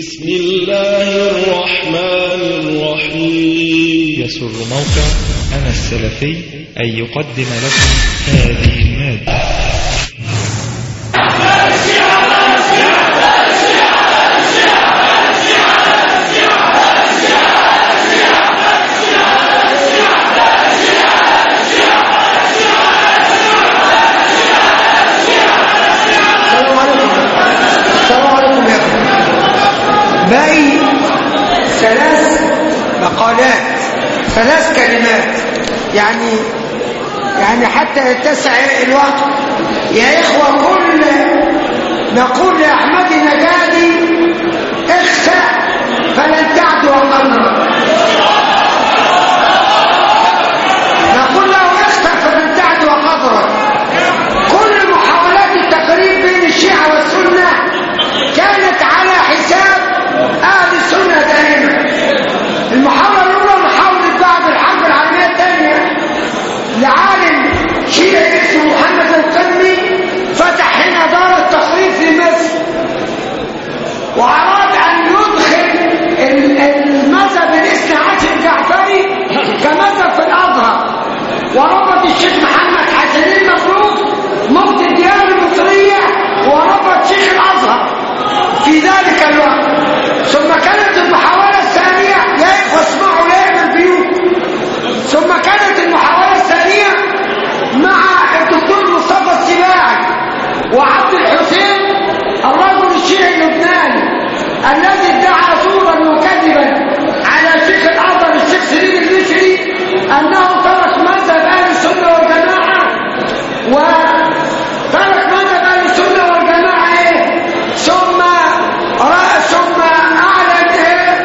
بسم الله الرحمن الرحيم. يسر موقع أنا السلفي أن يقدم لكم هذه المادة. باقي ثلاث مقالات، ثلاث كلمات، يعني حتى يتسع الوقت. يا إخوة، كل نقول لأحمد نجادي اخسأ فلن تعد وقرر، نقول له اخسأ فلن تعد وقرر. كل محاولات التقريب بين الشيعة والسنة كانت على حساب أهل السنة دائما. المحاولة الأولى محاولة بعد الحرب العالمية الثانية لعالم شيعي اسمه محمد القرني، فتح هنا دار التقريب في مصر، وأراد أن يدخل المذهب الاثني عشر الجعفري كمذهب في الأزهر، وربط الشيخ محمد حسنين مبروك مفتي الديار المصرية وربط شيخ الأزهر في ذلك الوقت. ثم كانت المحاولة الثانية، لا اسمعوا لا البيوت، ثم كانت المحاولة الثانية مع الدكتور مصطفى السباعي وعبد الحسين الرجل الشيعي اللبناني الذي ادعى زورا وكذبا على شيخ الأزهر الشيخ سليم المشري أنه ترك مذهب أهل السنة والجماعة، وترك مذهب أهل السنة والجماعة ثم أعلن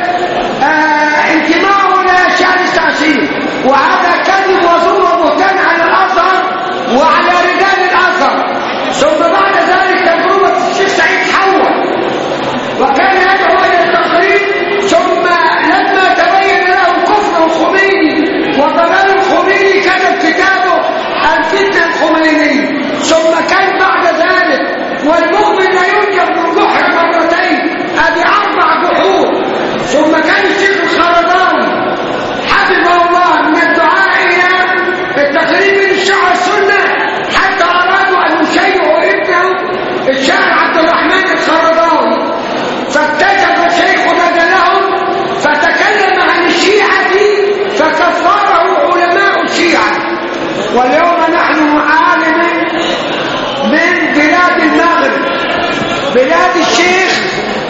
انتماعه لأشياء التعصيب، وهذا كذب وزور وبهتان على الأزهر وعلى رجال الأزهر. ثم بعد ذلك تجربة الشيخ سعيد حول وكان يدعو إلى التقريب، ثم لما تبين له كفر الخميني وضلال الخميني كتب كتابه الفتنة الخمينية. ثم كان بعد ذلك والمؤمن لا ينجب من جحر مرتين، ادي 4 جحور. ثم كان الشيخ الخرضاوي حفظه الله من الدعاء الى التقريب من الشيعة والسنة، حتى ارادوا ان يشيعوا ابنه الشاعر عبد الرحمن الخرضاوي، فاكتشف شيخنا جلهم فتكلم عن الشيعة فكفره علماء الشيعة. واليوم نحن معالم من بلاد المغرب، بلاد الشيخ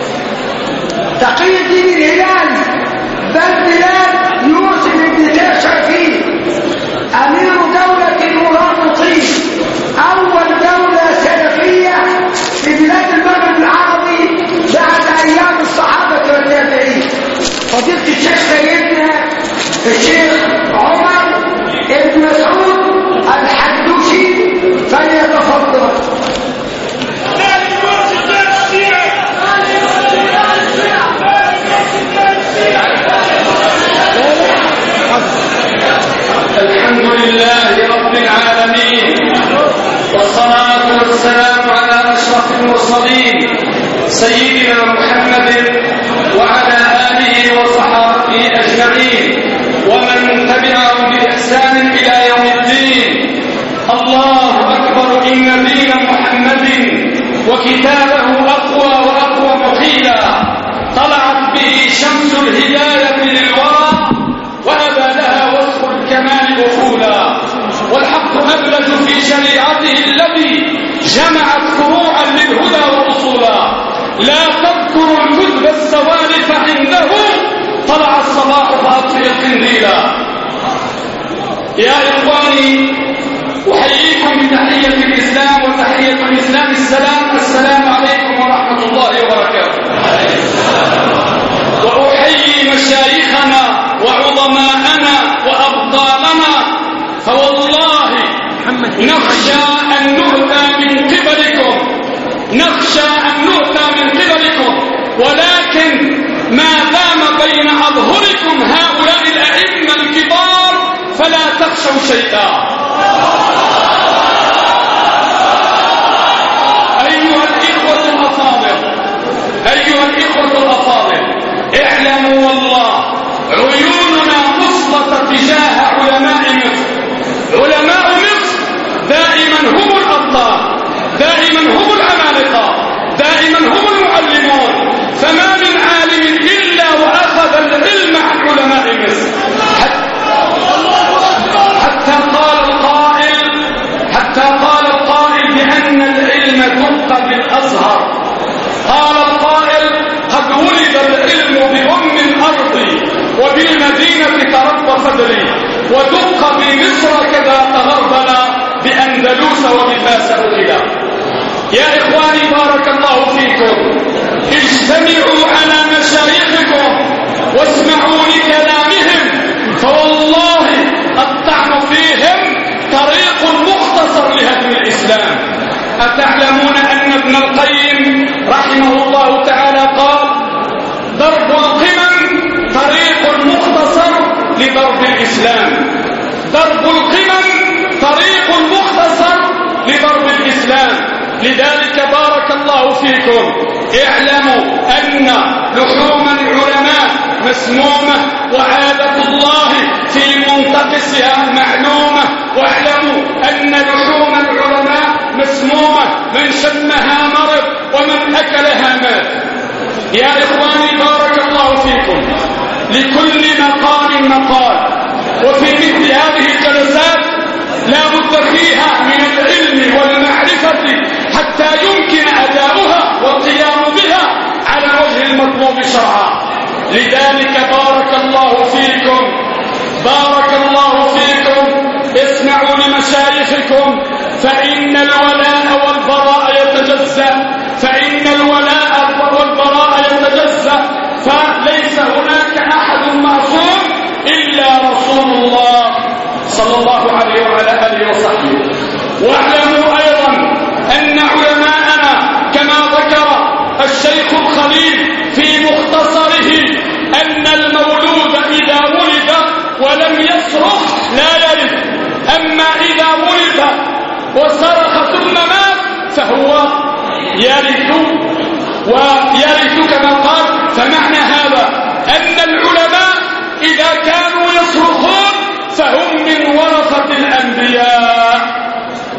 تقي الدين الهلالي، بل بلاد يوسف بن تاشفين أمير دولة المرابطين، أول دولة سلفية في بلاد المغرب العربي بعد أيام الصحابة والتابعين. فضيلة الشيخ سيدنا الشيخ عمر بن مسعود الحدوشي فليتفضل. الحمد لله رب العالمين، والصلاة والسلام على أشرف المرسلين سيدنا محمد وعلى آله وصحابه أجمعين ومن تبعهم بإحسان إلى يوم الدين. الله أكبر، إن دين محمد وكتابه أقوى وأقوى مخيلا، طلعت به شمس الهداية للورى وأبى لها وصف الكمال أخولا، والحق أبلج في شريعته الذي جمعت فروعا للهدى وأصولا. لا تذكر الكذب السوالف عنده، طلع الصباح فأطفئ القنديلا. يا إخواني، أحييكم بتحية الإسلام، وتحية الإسلام السلام. السلام عليكم ورحمة الله وبركاته. وأحيي مشايخنا وعظماءنا وأبطالنا، فوالله نخشى أن نؤتى من قبلكم، نخشى أن نؤتى من قبلكم، ولكن ما دام بين أظهركم هؤلاء الأئمة الكبار فلا تخشوا شيئا. أيها الإخوة الأفاضل، وبالله سأكلا. يا إخواني بارك الله فيكم، اجتمعوا على مشايخكم واسمعوا لكلامهم، فوالله الطعن فيهم طريق مختصر لهدم الإسلام. أتعلمون أن ابن القيم رحمه الله تعالى قال: ضرب القمم طريق مختصر لضرب الإسلام. ضرب القمم طريق مختصر لضرب الإسلام. لذلك بارك الله فيكم اعلموا أن لحوم العلماء مسمومة، وعادة الله في منتقصها معلومة. واعلموا أن لحوم العلماء مسمومة، من شمها مرض ومن أكلها مات. يا إخواني بارك الله فيكم، لكل مقام مقال، وفي مثل هذه الجلسات لا بد فيها من العلم والمعرفة حتى يمكن أداؤها والقيام بها على وجه المطلوب شرعا. لذلك بارك الله فيكم، بارك الله فيكم، اسمعوا لمشايخكم، فإن الولاء والبراء يتجزأ، فإن الولاء والبراء يتجزأ، فليس هناك أحد معصوم إلا رسول الله صلى الله عليه وعلى آله وصحبه. واعلموا أيضا أن علماءنا كما ذكر الشيخ الخليل في مختصره أن المولود إذا ولد ولم يصرخ لا يرث، أما إذا ولد وصرخ ثم مات فهو يرث ويرث كما قال. فمعنى هذا أن العلماء إذا كانوا يصرخون فهم من ورثة الأنبياء.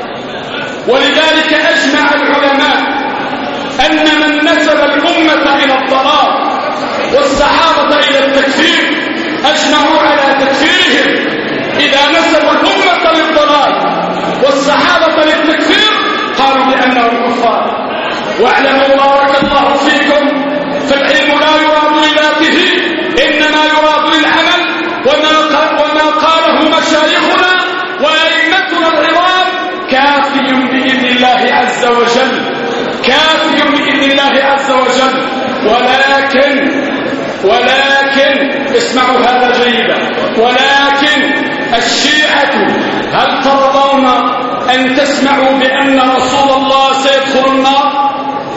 ولذلك أجمع العلماء أن من نسب الأمة إلى الضلال والصحابة إلى التكفير أجمعوا على تكفيرهم. إذا نسبوا الأمة للضلال والصحابة للتكفير قالوا بأنهم كفار. واعلموا بارك الله فيكم، فالعلم لا يراد لذاته، إنما يراد للعمل. وما قاله مشايخنا وأئمتنا العظام كافي بإذن الله عز وجل، كافي بإذن الله عز وجل. ولكن اسمعوا هذا جيدا، ولكن الشيعة هل ترضون أن تسمعوا بأن رسول الله سيدخل النار؟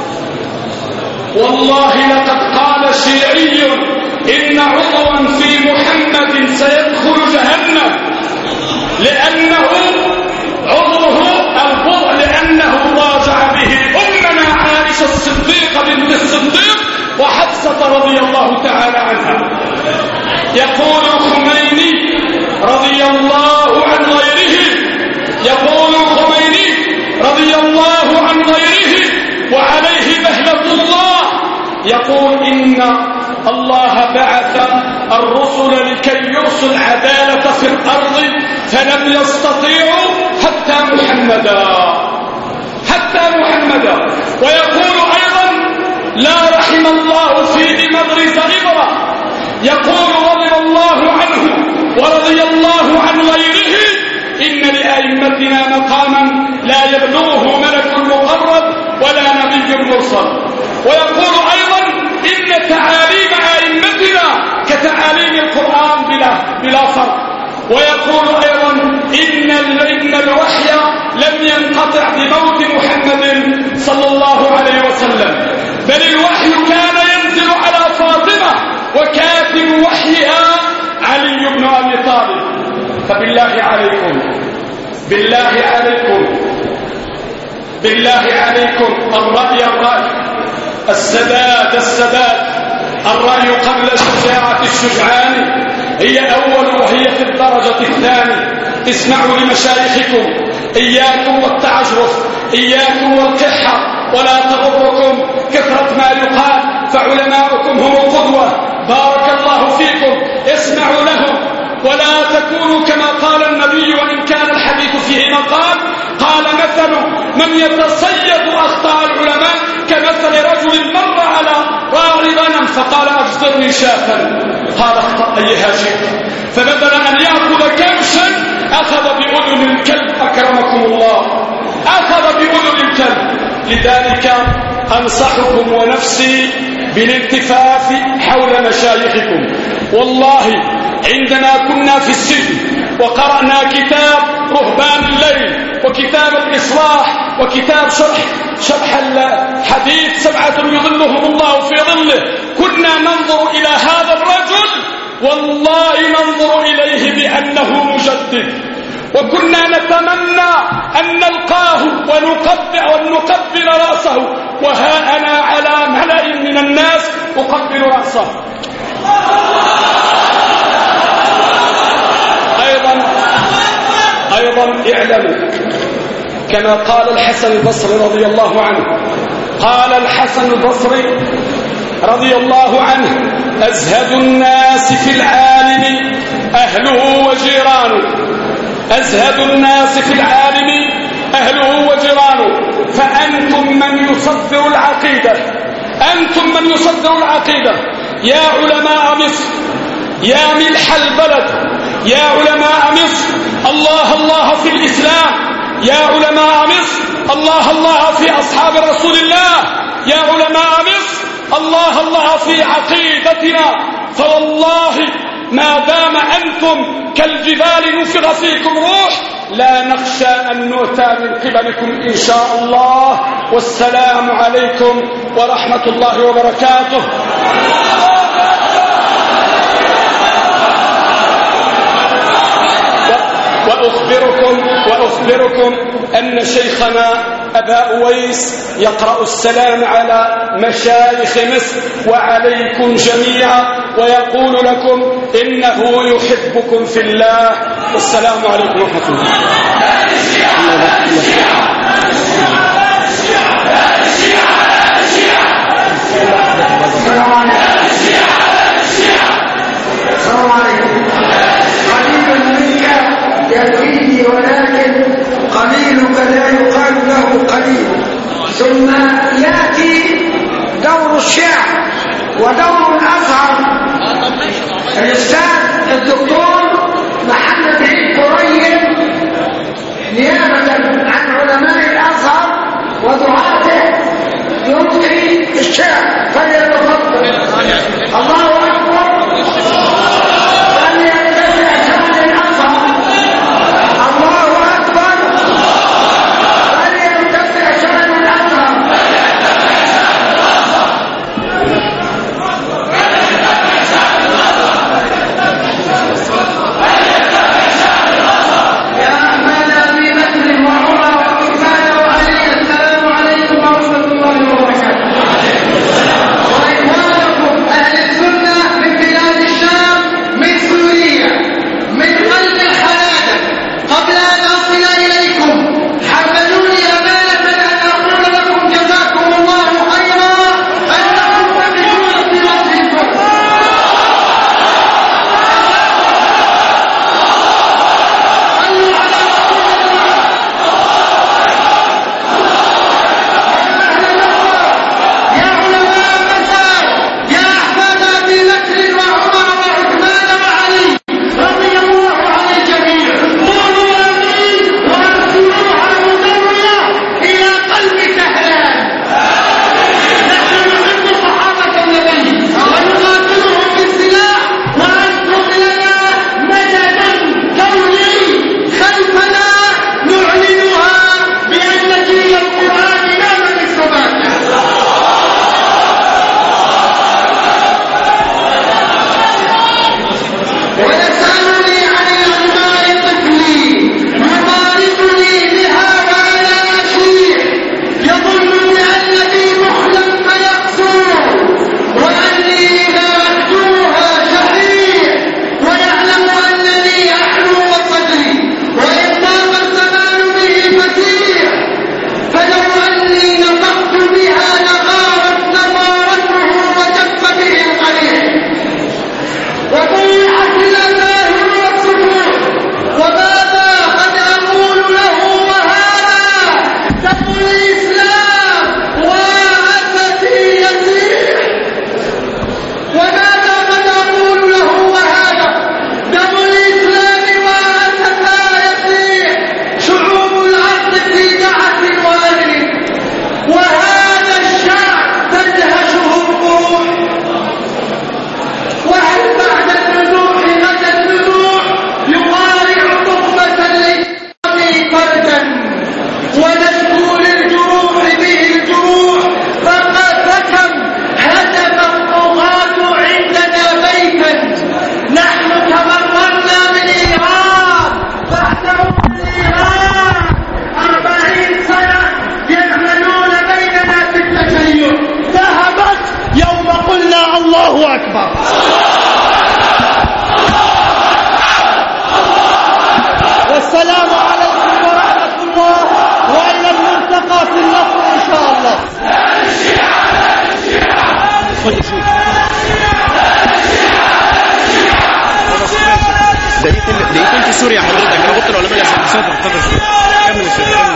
والله لقد قال شيعي إن عضوا في محمد سيدخل جهنم، لأنه عضوه البضع، لأنه راجع به أمنا عائشة الصديقة بنت الصديق وحفصة رضي الله تعالى عنها. يقول الخميني رضي الله عن غيره، يقول الخميني رضي الله عن غيره وعليه بهلة الله، يقول إن الله بعث الرسل لكي يرسل عدالة في الأرض فلم يستطيعوا حتى محمدا. ويقول أيضا لا رحم الله في مبرز إبرة، يقول رضي الله عنه ورضي الله عن غيره إن لأئمتنا مقاما لا يبلغه ملك مقرب ولا نبي مرسل. ويقول أيضا إن تعاليم أئمتنا كتعاليم القرآن بلا فرق. ويقول أيضا إن الوحي لم ينقطع بموت محمد صلى الله عليه وسلم، بل الوحي كان ينزل على فاطمة وكاتب وحيها علي بن أبي طالب. فبالله عليكم، بالله عليكم الرأي، السداد، الرأي قبل شجاعة الشجعان هي أول وهي في الدرجة الثانية. اسمعوا لمشايخكم، إياكم والتعجرف، إياكم والقحة، ولا تغركم كثرة ما يقال، فعلماؤكم هم القدوة. بارك الله فيكم، اسمعوا لهم ولا تكونوا كما قال النبي، وإن كان الحديث فيه مقال. قال مثل من يتصيد أخطاء العلماء كمثل رجل مر على راعي غنم فقال أجزرني شاة، قال اخطأ أيها شئت، فبدل أن يأخذ كبشا أخذ بأذن الكلب. أكرمكم الله. أخذ بأذن الكلب. لذلك أنصحكم ونفسي بالالتفاف حول مشايخكم. والله عندما كنا في السجن وقرأنا كتاب رهبان الليل وكتاب الإصلاح وكتاب شرح الحديث 7 يظلهم الله في ظله، كنا ننظر إلى هذا الرجل والله ننظر إليه بأنه مجدد، وكنا نتمنى أن نلقاه ونقبل رأسه، وها أنا على ملأ من الناس أقبل رأسه. أيضا اعلموا كما قال الحسن البصري رضي الله عنه، قال الحسن البصري رضي الله عنه: أزهد الناس في العالم أهله وجيرانه، أزهد الناس في العالم أهله وجيرانه، فأنتم من يصدر العقيدة، أنتم من يصدر العقيدة يا علماء مصر، يا ملح البلد، يا علماء مصر الله الله في الإسلام، يا علماء مصر الله الله في أصحاب رسول الله، يا علماء مصر الله الله في عقيدتنا، فوالله ما دام أنتم كالجبال نفخ فيكم روح لا نخشى أن نؤتى من قبلكم إن شاء الله. والسلام عليكم ورحمة الله وبركاته. وأخبركم أن شيخنا أبا أويس يقرأ السلام على مشايخ مصر وعليكم جميعا، ويقول لكم إنه يحبكم في الله. والسلام عليكم ورحمة الله. السلام عليكم. قليل منك يكفيني ولكن قليلك لا يقال له قليل. ثم يأتي دور الشعر ودور الأزهر. الأستاذ الدكتور محمد عيد قريب نيابة عن علماء الأزهر ودعاته يلقي الشعر، فليتفضل. الله أكبر. الله أكبر. والسلام عليكم ورحمة الله، وإلى الملتقى في النصر إن شاء الله. دقيقتين في سوريا حضرتك، انا قلت العلماء يا صدر كمل الشيخ.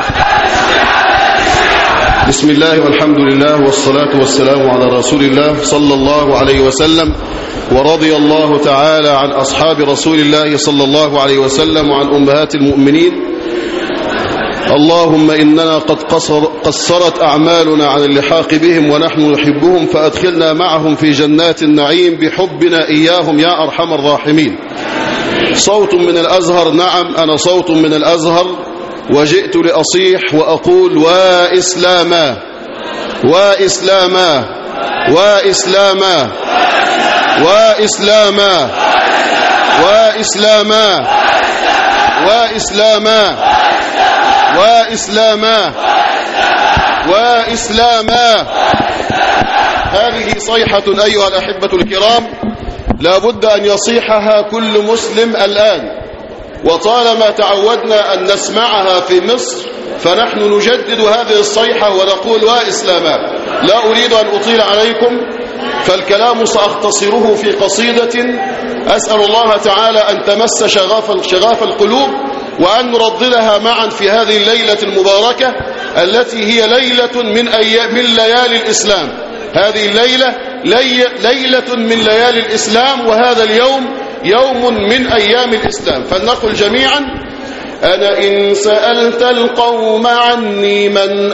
بسم الله والحمد لله والصلاة والسلام على رسول الله صلى الله عليه وسلم، ورضي الله تعالى عن أصحاب رسول الله صلى الله عليه وسلم وعن أمهات المؤمنين. اللهم إننا قد قصرت أعمالنا عن اللحاق بهم ونحن نحبهم، فأدخلنا معهم في جنات النعيم بحبنا إياهم يا أرحم الراحمين. صوت من الأزهر، نعم أنا صوت من الأزهر، وجئت لأصيح وأقول وإسلاما وإسلاما وإسلاما وإسلاما وإسلاما وإسلاما وإسلاما وإسلاما. هذه صيحة أيها الأحبة الكرام لا بد أن يصيحها كل مسلم الآن، وطالما تعودنا أن نسمعها في مصر فنحن نجدد هذه الصيحة ونقول وإسلاما. لا أريد أن أطيل عليكم، فالكلام سأختصره في قصيدة أسأل الله تعالى أن تمس شغاف القلوب، وأن نرددها معا في هذه الليلة المباركة التي هي ليلة من ليالي الإسلام. هذه الليلة ليلة من ليالي الإسلام، وهذا اليوم يوم من أيام الإسلام. فلنقل جميعا: أنا إن سألت القوم عني من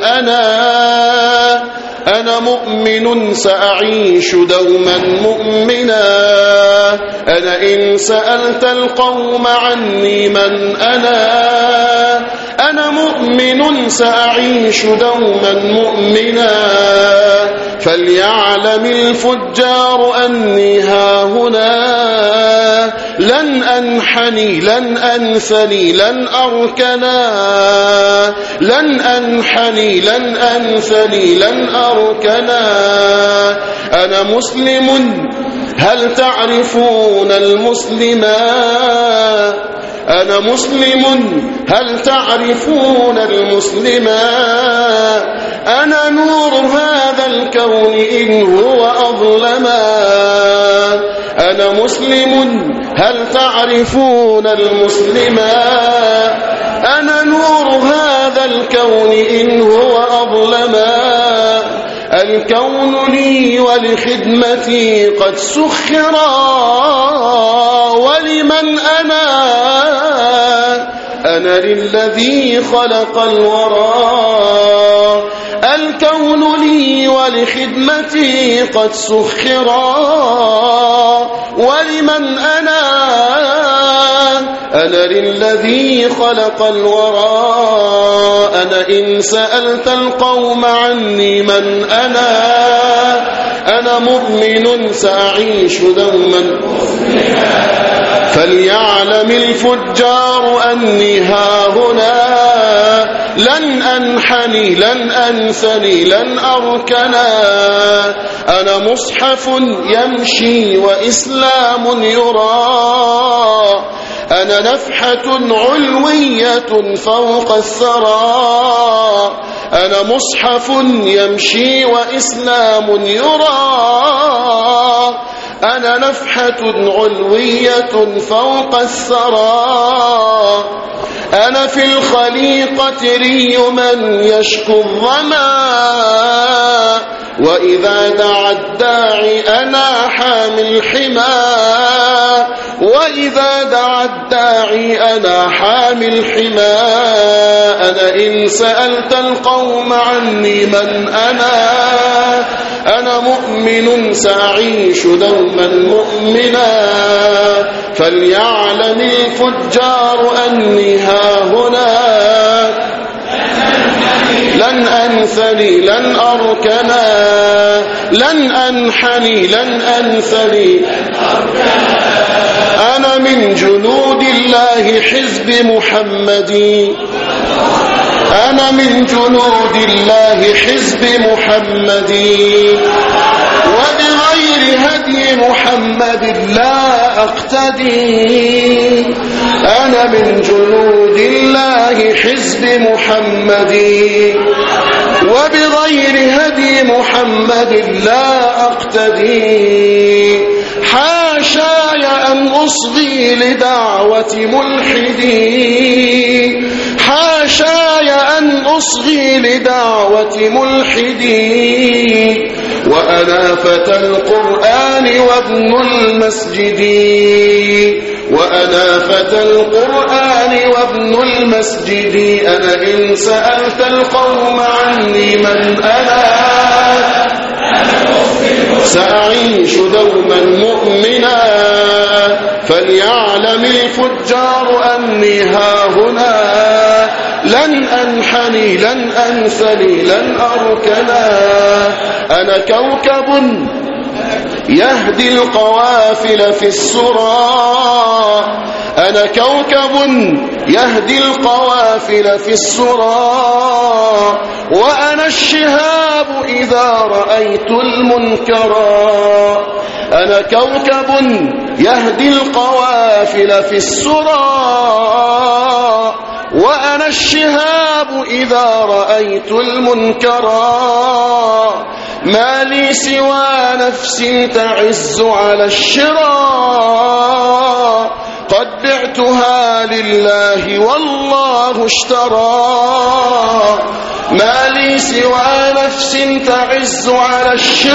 أنا مؤمن سأعيش دوما مؤمنا. أنا إن سألت القوم عني من أنا مؤمن سأعيش دوما مؤمنا. فليعلم الفجار أني هاهنا، لن أنحني لن أنثني لن أركنا، لن أنحني لن أنثني لن أركنا. أنا مسلم هل تعرفون المسلما؟ أنا مسلم هل تعرفون المسلما؟ أنا نور هذا الكون إن هو أظلما. أنا مسلم هل تعرفون المسلما؟ أنا نور هذا الكون إن هو أظلما. الكون لي ولخدمتي قد سخرا، ولمن أنا للذي خلق الورى. الكون لي ولخدمتي قد سخرا، ولمن أنا للذي خلق الورى. أنا إن سألت القوم عني من أنا مؤمن سأعيش دوما. فليعلم الفجار أني هاهنا، لن أنحني لن أنثني لن أركنا. أنا مصحف يمشي وإسلام يرى. أنا نفحة علوية فوق الثرى. أنا مصحف يمشي وإسلام يرى. أنا نفحة علوية فوق الثرى. أنا في الخليقة ري من يشكو الظما. وإذا دعا الداعي أنا حامي الحمى. وإذا دعا الداعي أنا حامي الحمى. أنا إن سألت القوم عني من أنا مؤمن سأعيش دوما مؤمنا. فليعلم الفجار أني هاهنا، لن أنثني لن أركنا، لن أنحني لن أنثني. أنا من جنود الله حزب محمد. أنا من جنود الله حزب محمد. وبغير هدي محمد محمد لا أقتدي أنا من جنود الله حزب محمد وبغير هدي محمد لا أقتدي حاشاي أن أصغي لدعوة ملحدي حاشاي أن أصغي لدعوة ملحدي وأنا فتى القرآن وابن المسجد وأنا فتى القرآن وابن المسجد أنا إن سألت القوم عني من أنا سأعيش دوما مؤمنا فليعلم الفجار أني هاهنا لن أنحني لن أنثني لن أركنا أنا كوكب يهدي القوافل في السرى أنا كوكب يهدي القوافل في السرى وأنا الشهاب إذا رأيت المنكرا أنا كوكب يهدي القوافل في السرى وأنا الشهاب إذا رأيت المنكرا ما لي سوى نفس تعز على الشراء قد بعتها لله والله اشترى ما لي سوى نفس تعز على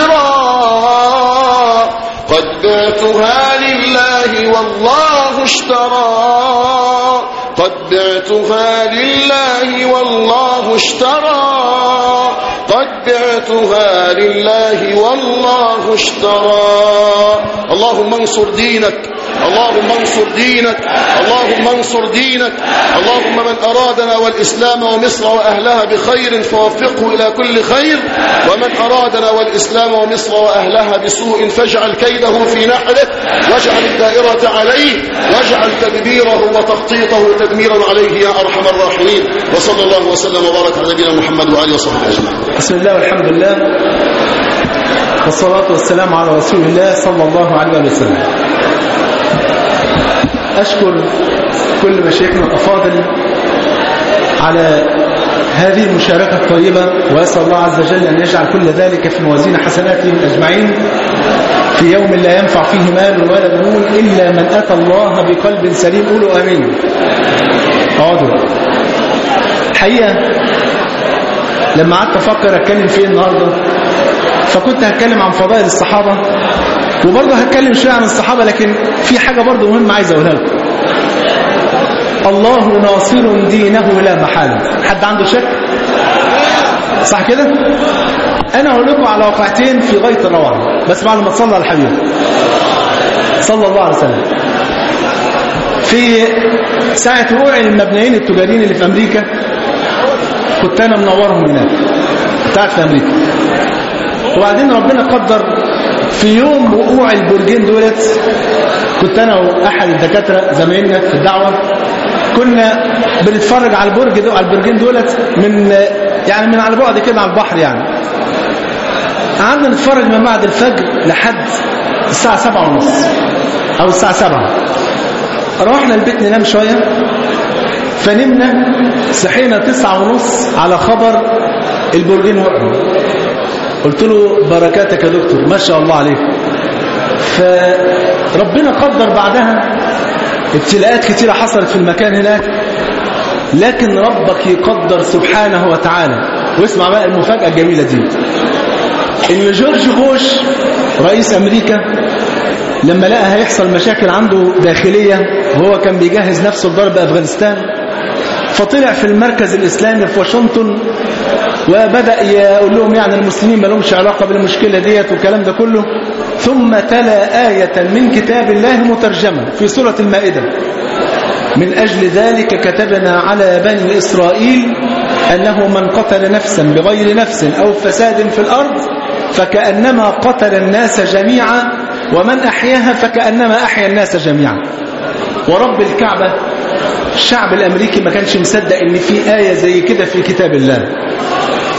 الشراء قد بعتها لله والله اشترى قد بعتها لله والله اشترى قد بعتها لله والله اشترى اللهم انصر دينك اللهم انصر دينك اللهم انصر دينك اللهم من أرادنا والإسلام ومصر وأهلها بخير فوفقه إلى كل خير ومن أرادنا والإسلام ومصر وأهلها بسوء فاجعل كيده في نحره واجعل الدائرة عليه واجعل تدبيره وتخطيطه تدميرا عليه يا أرحم الراحمين وصلى الله وسلم وبارك على نبينا محمد وآله وصحبه أجمعين. بسم الله والحمد لله والصلاة والسلام على رسول الله صلى الله عليه وسلم. أشكر كل مشايخنا الأفاضل على هذه المشاركة الطيبة وأسأل الله عز وجل أن يجعل كل ذلك في موازين حسناتهم أجمعين في يوم لا ينفع فيه مال ولا بنون إلا من أتى الله بقلب سليم. قولوا آمين. اقعدوا. الحقيقة لما قعدت أفكر أتكلم فيه النهاردة فكنت هتكلم عن فضائل الصحابة وبرضه هتكلم شوية عن الصحابة، لكن في حاجة برضه مهمة عايز أقولها لكم. الله ناصر دينه لا محالة. حد عنده شك؟ صح كده؟ أنا أقول لكم على واقعتين في غاية الروعة بس بعد ما تصلى على الحبيب صلى الله عليه وسلم. في ساعة وقوع المبنيين التجاريين اللي في أمريكا كنت أنا منورهم هناك بتاعت في أمريكا، وبعدين ربنا قدر في يوم وقوع البرجين دولت كنت أنا وأحد الدكاترة زمايلنا في الدعوة كنا بنتفرج على البرجين دولت من على بعد كده على البحر يعني. قعدنا نتفرج من بعد الفجر لحد الساعة 7:30 أو الساعة 7. روحنا البيت ننام شوية فنمنا صحينا 9:30 على خبر البرجين وقعوا. قلت له بركاتك يا دكتور ما شاء الله عليك. فربنا قدر بعدها ابتلاءات كتيرة حصلت في المكان هناك، لكن ربك يقدر سبحانه وتعالى. واسمع بقى المفاجأة الجميلة دي، ان جورج بوش رئيس امريكا لما لقى هيحصل مشاكل عنده داخلية وهو كان بيجهز نفسه لضرب افغانستان، فطلع في المركز الاسلامي في واشنطن وبدأ يقول لهم يعني المسلمين ما لهمش علاقة بالمشكلة ديت والكلام ده كله، ثم تلا آية من كتاب الله مترجمة في سورة المائدة: من أجل ذلك كتبنا على بني إسرائيل أنه من قتل نفسا بغير نفس أو فساد في الأرض فكأنما قتل الناس جميعا ومن أحياها فكأنما أحيا الناس جميعا. ورب الكعبة الشعب الأمريكي ما كانش مصدق إن في آية زي كده في كتاب الله.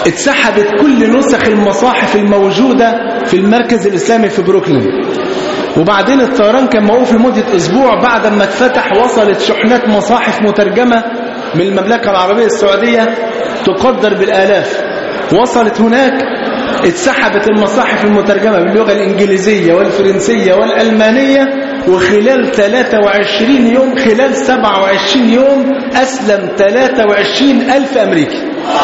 اتسحبت كل نسخ المصاحف الموجودة في المركز الإسلامي في بروكلين، وبعدين الطيران كان موقوف لمدة أسبوع. بعد ما اتفتح وصلت شحنات مصاحف مترجمة من المملكة العربية السعودية تقدر بالآلاف. وصلت هناك اتسحبت المصاحف المترجمة باللغة الإنجليزية والفرنسية والألمانية، وخلال 23 يوم، خلال 27 يوم أسلم 23,000 أمريكي.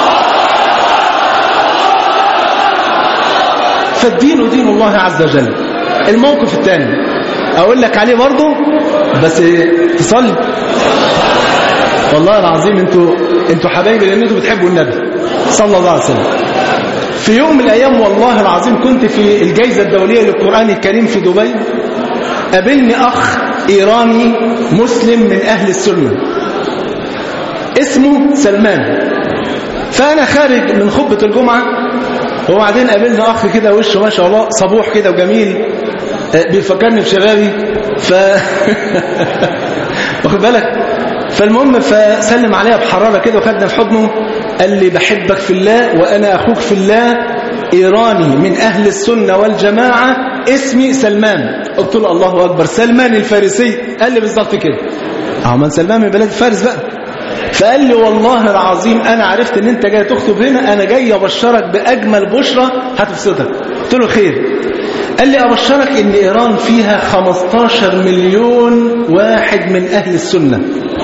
فالدين دين الله عز وجل. الموقف الثاني أقول لك عليه برضه بس تصلي. والله العظيم انتوا حبايبي لأن انتوا بتحبوا النبي صلى الله عليه وسلم. في يوم من الأيام والله العظيم كنت في الجائزة الدولية للقرآن الكريم في دبي، قابلني أخ إيراني مسلم من أهل السنة اسمه سلمان. فأنا خارج من خطبة الجمعة وبعدين قابلنا أخ كده وشه ما شاء الله صبوح كده وجميل بيفكرني بشبابي واخد بالك. فالمهم فسلم عليها بحرارة كده وخدنا في حضنه، قال لي بحبك في الله وأنا أخوك في الله، إيراني من أهل السنة والجماعة، اسمي سلمان. قلت له الله أكبر، سلمان الفارسي؟ قال لي بالظبط كده. من سلمان من بلاد فارس بقى. فقال لي والله العظيم أنا عرفت إن أنت جاي تخطب هنا، أنا جاي أبشرك بأجمل بشرة هتبسطك. قلت له خير. قال لي أبشرك إن إيران فيها 15 مليون واحد من أهل السنة.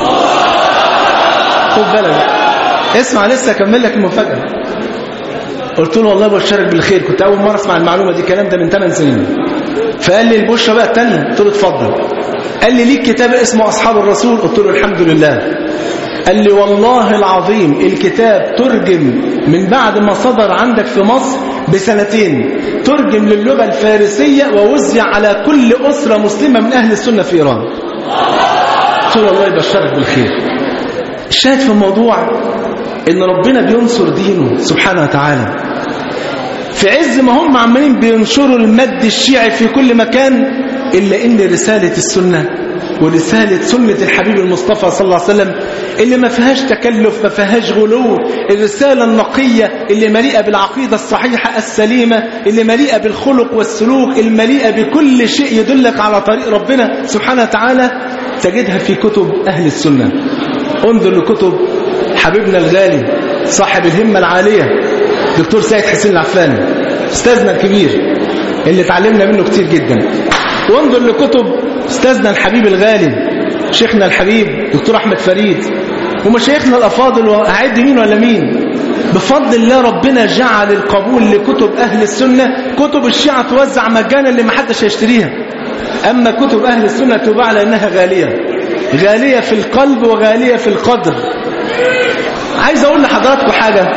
خد بالك اسمع لسه أكمل لك المفاجأة. قلت له والله بشرك بالخير، كنت أول مرة أسمع المعلومة دي، الكلام ده من 8 سنين. فقال لي البشرة بقى التانية. قلت له اتفضل. قال لي ليك كتاب اسمه أصحاب الرسول؟ قلت له الحمد لله. قال لي والله العظيم الكتاب ترجم من بعد ما صدر عندك في مصر بسنتين، ترجم للغة الفارسية ووزع على كل أسرة مسلمة من أهل السنة في إيران. قلت له الله يبشرك بالخير. الشاهد في الموضوع إن ربنا بينصر دينه سبحانه وتعالى في عز ما هم عمالين بينشروا المد الشيعي في كل مكان، إلا إن رسالة السنة ورسالة سنة الحبيب المصطفى صلى الله عليه وسلم اللي ما فيهاش تكلف، ما فيهاش غلو، الرسالة النقية اللي مليئة بالعقيدة الصحيحة السليمة، اللي مليئة بالخلق والسلوك، المليئة بكل شيء يدلك على طريق ربنا سبحانه وتعالى، تجدها في كتب أهل السنة. انظر لكتب حبيبنا الغالي صاحب الهمة العالية دكتور سيد حسين العفاني، أستاذنا الكبير اللي تعلمنا منه كتير جدا. وانظر لكتب أستاذنا الحبيب الغالي شيخنا الحبيب دكتور أحمد فريد، ومشايخنا الأفاضل، وأعد مين ولا مين. بفضل الله ربنا جعل القبول لكتب أهل السنة. كتب الشيعة توزع مجانا اللي محدش يشتريها، أما كتب أهل السنة تباع لأنها غالية، غالية في القلب وغالية في القدر. عايز أقول لحضراتكم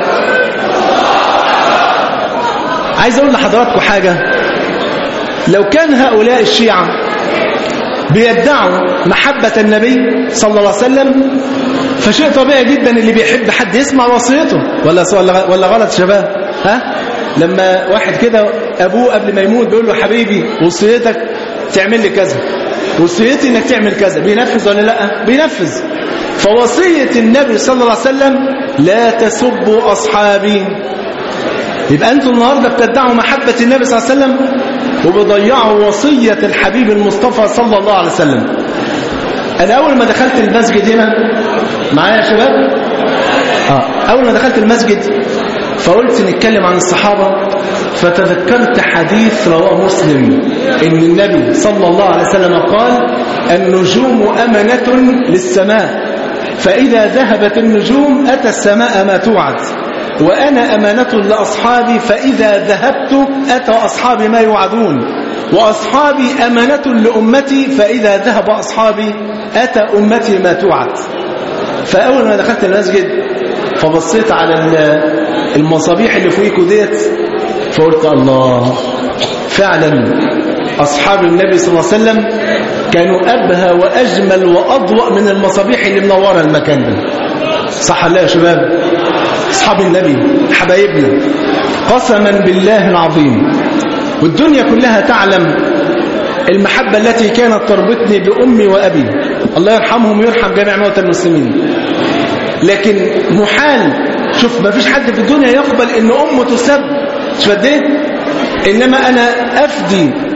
حاجة، لو كان هؤلاء الشيعة بيدعوا محبة النبي صلى الله عليه وسلم، فشيء طبيعي جدا اللي بيحب حد يسمع وصيته، ولا غلط شباب؟ لما واحد كده أبوه قبل ما يموت بيقول له حبيبي وصيتك تعمل لي كذا، وصيتي انك تعمل كذا، بينفذ ولا لا؟ بينفذ. فوصية النبي صلى الله عليه وسلم لا تسبوا أصحابي. يبقى أنتم النهاردة بتدعوا محبة النبي صلى الله عليه وسلم وبضيعوا وصية الحبيب المصطفى صلى الله عليه وسلم. أنا أول ما دخلت المسجد هنا معايا يا شباب، أول ما دخلت المسجد فقلت نتكلم عن الصحابة، فتذكرت حديث رواه مسلم إن النبي صلى الله عليه وسلم قال النجوم أمنة للسماء، فإذا ذهبت النجوم أتى السماء ما توعد، وأنا أمانة لأصحابي، فإذا ذهبت أتى أصحابي ما يوعدون، وأصحابي أمانة لأمتي، فإذا ذهب أصحابي أتى أمتي ما توعد. فأول ما دخلت المسجد فبصيت على المصابيح اللي فوقيكوا ديت، فقلت الله، فعلا أصحاب النبي صلى الله عليه وسلم كانوا أبهى وأجمل وأضوأ من المصابيح اللي منورة المكان ده. صح الله يا شباب؟ أصحاب النبي حبايبنا قسما بالله العظيم، والدنيا كلها تعلم المحبة التي كانت تربطني بأمي وأبي، الله يرحمهم ويرحم جميع موتى المسلمين. لكن محال، شوف ما فيش حد في الدنيا يقبل ان امه تسب، مش فديه، انما انا افدي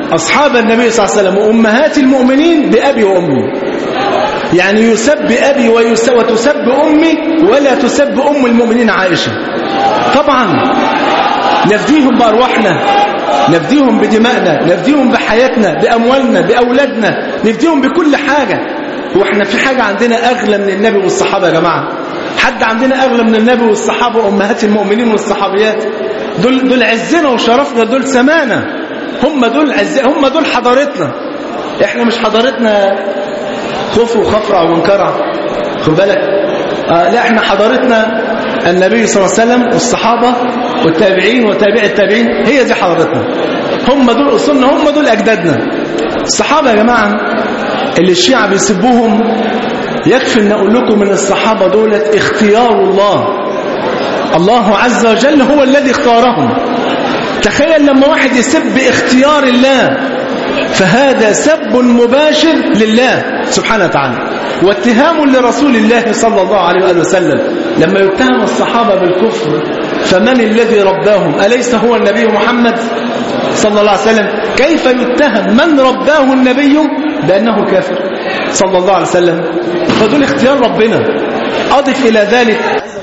أصحاب النبي صلى الله عليه وسلم وأمهات المؤمنين بأبي وأمي، يعني يسب أبي وتسب أمي ولا تسب أم المؤمنين عائشة. طبعا نفديهم بأرواحنا، نفديهم بدمائنا، نفديهم بحياتنا، بأموالنا، بأولادنا، نفديهم بكل حاجة. واحنا في حاجة عندنا أغلى من النبي والصحابة يا جماعة؟ حد عندنا أغلى من النبي والصحابة وأمهات المؤمنين والصحابيات؟ دول عزنا وشرفنا، دول سمانا، هم دول حضارتنا. احنا مش حضارتنا خوف وخفرع ومنكرع، خد بالك. لا، احنا حضارتنا النبي صلى الله عليه وسلم والصحابة والتابعين وتابع التابعين، هي دي حضارتنا. هم دول أصولنا، هم دول أجدادنا. الصحابة يا جماعة اللي الشيعة بيسبوهم، يكفي ان اقول لكم من الصحابة دولت اختيار الله عز وجل هو الذي اختارهم. تخيل لما واحد يسب اختيار الله، فهذا سب مباشر لله سبحانه وتعالى، واتهام لرسول الله صلى الله عليه وآله وسلم. لما يتهم الصحابة بالكفر، فمن الذي رباهم؟ أليس هو النبي محمد صلى الله عليه وسلم؟ كيف يتهم من رباه النبي بأنه كافر صلى الله عليه وسلم؟ فدول اختيار ربنا. أضف إلى ذلك،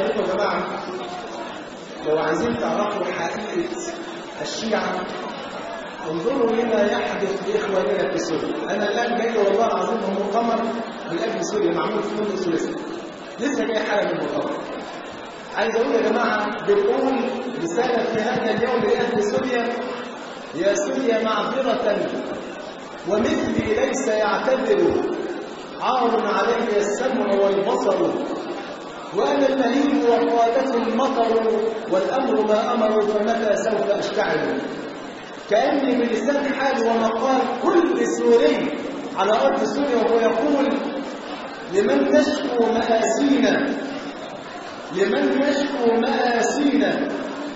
لو عايزين تعرفوا حقيقة الشيعة، انظروا لما يحدث لإخواننا في سوريا. أنا الآن جاي والله العظيم من مؤتمر من أجل سوريا معمول في فندق سويسرا، لسه جاي حالة من المؤتمر. عايز أقول يا جماعة، بنقول رسالة في هذا اليوم لأهل سوريا: يا سوريا معذرة، ومثلي ليس يعتذر، عار علي السمع والبصر، وأنا المهيب وقادة المطر، والأمر ما أمر، فمتى سوف أشتعل. كأني بلسان حال ومقال كل سوري على أرض سوريا وهو يقول: لمن نشكو مآسينا، لمن نشكو مآسينا،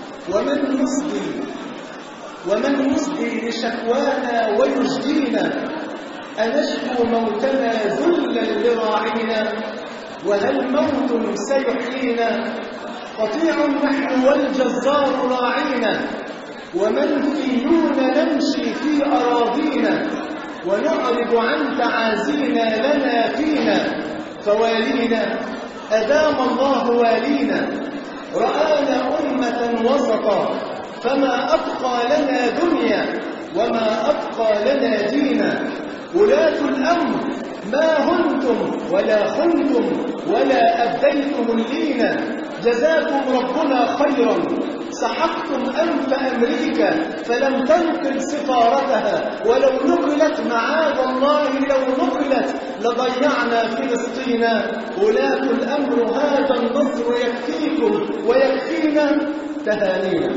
ومن نصدي لشكوانا ويجدينا، أنشكو موتنا ذلا لراعينا، وهل موت سيحيينا؟ قطيع نحن والجزار راعينا، ومنفيون نمشي في أراضينا، ونعرض عن تعازينا لنا فينا، فوالينا أدام الله والينا، رآنا أمة وسطا، فما أبقى لنا دنيا وما أبقى لنا دينا. ولاة الأمر ما هنتم ولا خنتم ولا أبديتم اللينا، جزاكم ربنا خيرا، سحقتم أنف أمريكا فلم تنقل سفارتها، ولو نقلت معاذ الله لو نقلت لضيعنا فلسطين. ولاة الأمر هذا النصر يكفيكم ويكفينا، تهانينا.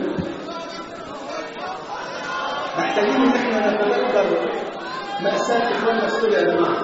محتاجين ان احنا نتذكر مأساة اخواننا في سوريا يا جماعه.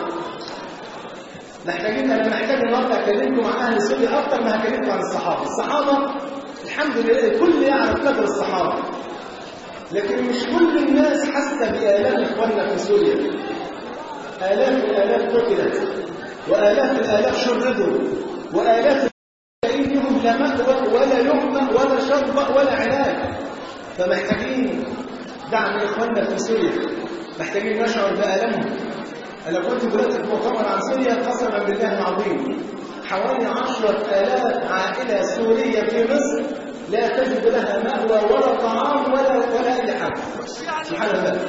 انا محتاج النهارده اكلمكم عن اهل سوريا اكتر ما هكلمكم عن الصحابه. الصحابه الحمد لله الكل يعرف قدر الصحابه، لكن مش كل الناس حاسه بآلام اخواننا في سوريا. آلاف الآلاف قتلت، وآلاف الآلاف شردوا، وآلاف لهم لا مأوى ولا لقمه ولا شرب ولا علاج. فمحتاجين دعم إخواننا في سوريا، محتاجين نشعر بآلامهم. أنا كنت دلوقتي في مؤتمر عن سوريا، قسما بالله العظيم حوالي 10,000 عائلة سورية في مصر لا تجد لها مأوى ولا طعام ولا أي حاجة. سبحان الله.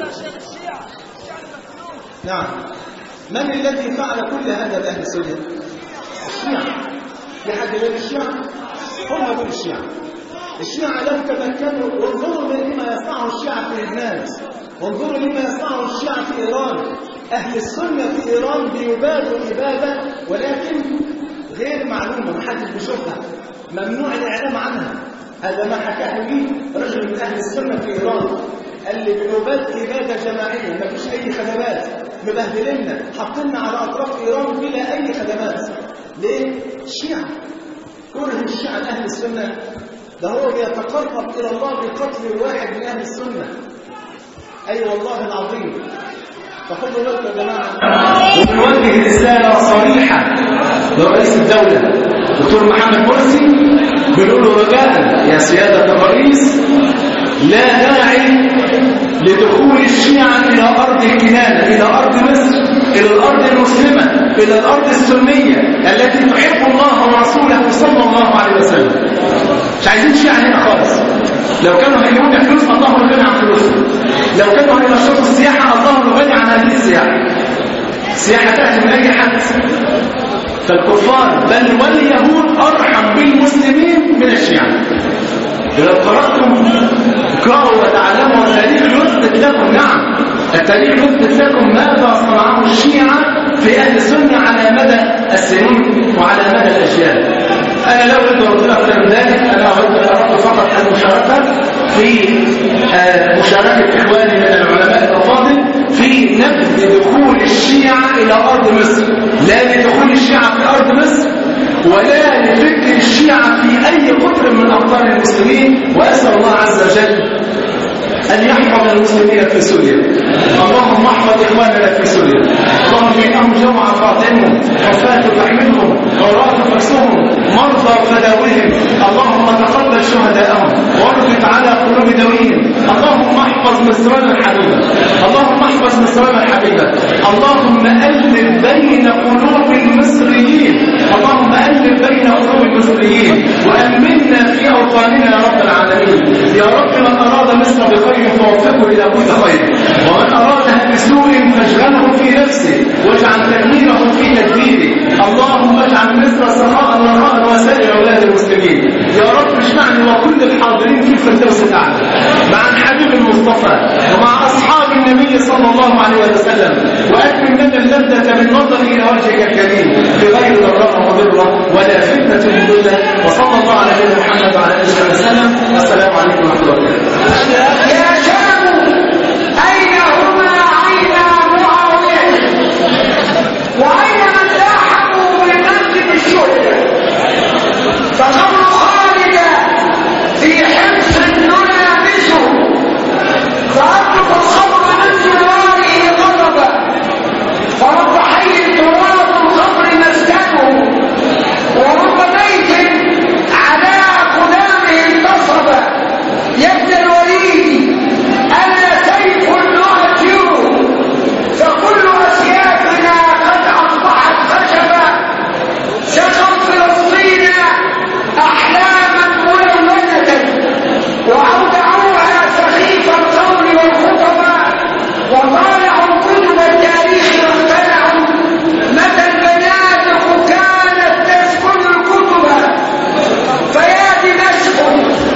نعم. من الذي فعل كل هذا بأهل سوريا؟ الشيعة. في حد غير الشيعة؟ هم دول الشيعة. الشيعة لم تمكنوا. وانظروا لما يصنعه الشيعة في لبنان، وانظروا لما يصنعه الشيعة في إيران. أهل السنة في إيران بيبادوا إبادة ولكن غير معلومة، محدش بيشوفها، ممنوع الإعلام عنها. هذا ما حكاه لي رجل من أهل السنة في إيران، قال لي بنوبات إبادة جماعية، ما فيش أي خدمات، مبهدلنا، حاطيننا على أطراف إيران بلا أي خدمات. ليه؟ الشيعة. كره الشيعة لأهل السنة، ده هو بيتقرب إلى الله بقتل الواحد من أهل السنة. أي والله العظيم. فخذوا بالكم يا جماعة. وبنوجه رسالة صريحة لرئيس الدولة دكتور محمد مرسي، بنقول له رجاء يا سيادة الرئيس، لا داعي لدخول الشيعة إلى أرض الكنانة، إلى أرض مصر، إلى الأرض المسلمة، إلى الأرض السنية التي تحب الله ورسوله صلى الله عليه وسلم. مش عايزين شيعة هنا خالص. لو كانوا هيجيبون فلوس الله الغني عن فلوسهم، لو كانوا هينشطوا السياحة الله الغني عن هذه السياحة. السياحة تأتي من أي حد، فالكفار بل واليهود أرحم بالمسلمين من الشيعة. إذا قرأتم اقرأوا وتعلموا التاريخ يثبت لكم، نعم التاريخ يثبت لكم ماذا صنعه الشيعة في أهل السنة على مدى السنين وعلى مدى الأجيال. أنا لا أريد أن أقول أكثر من ذلك، أنا أردت فقط المشاركة في مشاركة إخواني من العلماء الأفاضل في نبذ دخول الشيعة إلى أرض مصر، لا لدخول الشيعة في أرض مصر ولا لفكر الشيعة في أي قطر من أقطار المسلمين. وأسأل الله عز وجل أن يحفظ المسلمين في سوريا. اللهم احفظ إخواننا في سوريا، اللهم إنهم جمع فاطمهم، حفاة فحملهم، عراة فاكسهم، مرضى فداوهم، اللهم تقبل شهداءهم واربط على قلوب ذويهم. اللهم احفظ مصرنا الحبيبة، اللهم احفظ مصرنا الحبيبة، اللهم ألف بين قلوب المصريين، اللهم ألف بين قلوب المصريين وأمنا في أوطاننا يا رب العالمين. يا رب من أراد مصر بخير فوفقه إلى كل خير، ومن أرادها بسوء فاشغله في نفسه واجعل تدميره في تدبيره. اللهم اجعل مصر سخاء رخاء وسائر أولاد المسلمين. يا رب اجمعني وكل الحاضرين في الفردوس الأعلى مع الحبيب المصطفى ومع أصحاب النبي صلى الله عليه وسلم، وأكرم لنا اللذة بالنظر إلى وجهك الكريم بغير ضراء وضرة ولا فتنة مضلة. وصلى الله على نبينا محمد وعلى آله وسلم. والسلام عليكم ورحمة الله وبركاته. يا شام أين هما عين معاوية وأين من لاحقوا بمنزل الشهداء؟ فخمر خالد في حرص ننافسه، فأطلق الخمر عن جواره غضبا، فرب حي تراب الخمر مسكنه، ورب بيت على قدامه انتصب. يا ابن الوليد أنا سيف نهجر، فكل أسيافنا قد أصبحت خشبا، سقوا فلسطين أحلاما ملونة وأودعوها سخيف القول والخطبا، وطالعوا كتب التاريخ واخترعوا متى البنادق كانت تسكن الكتب. فيا دمشق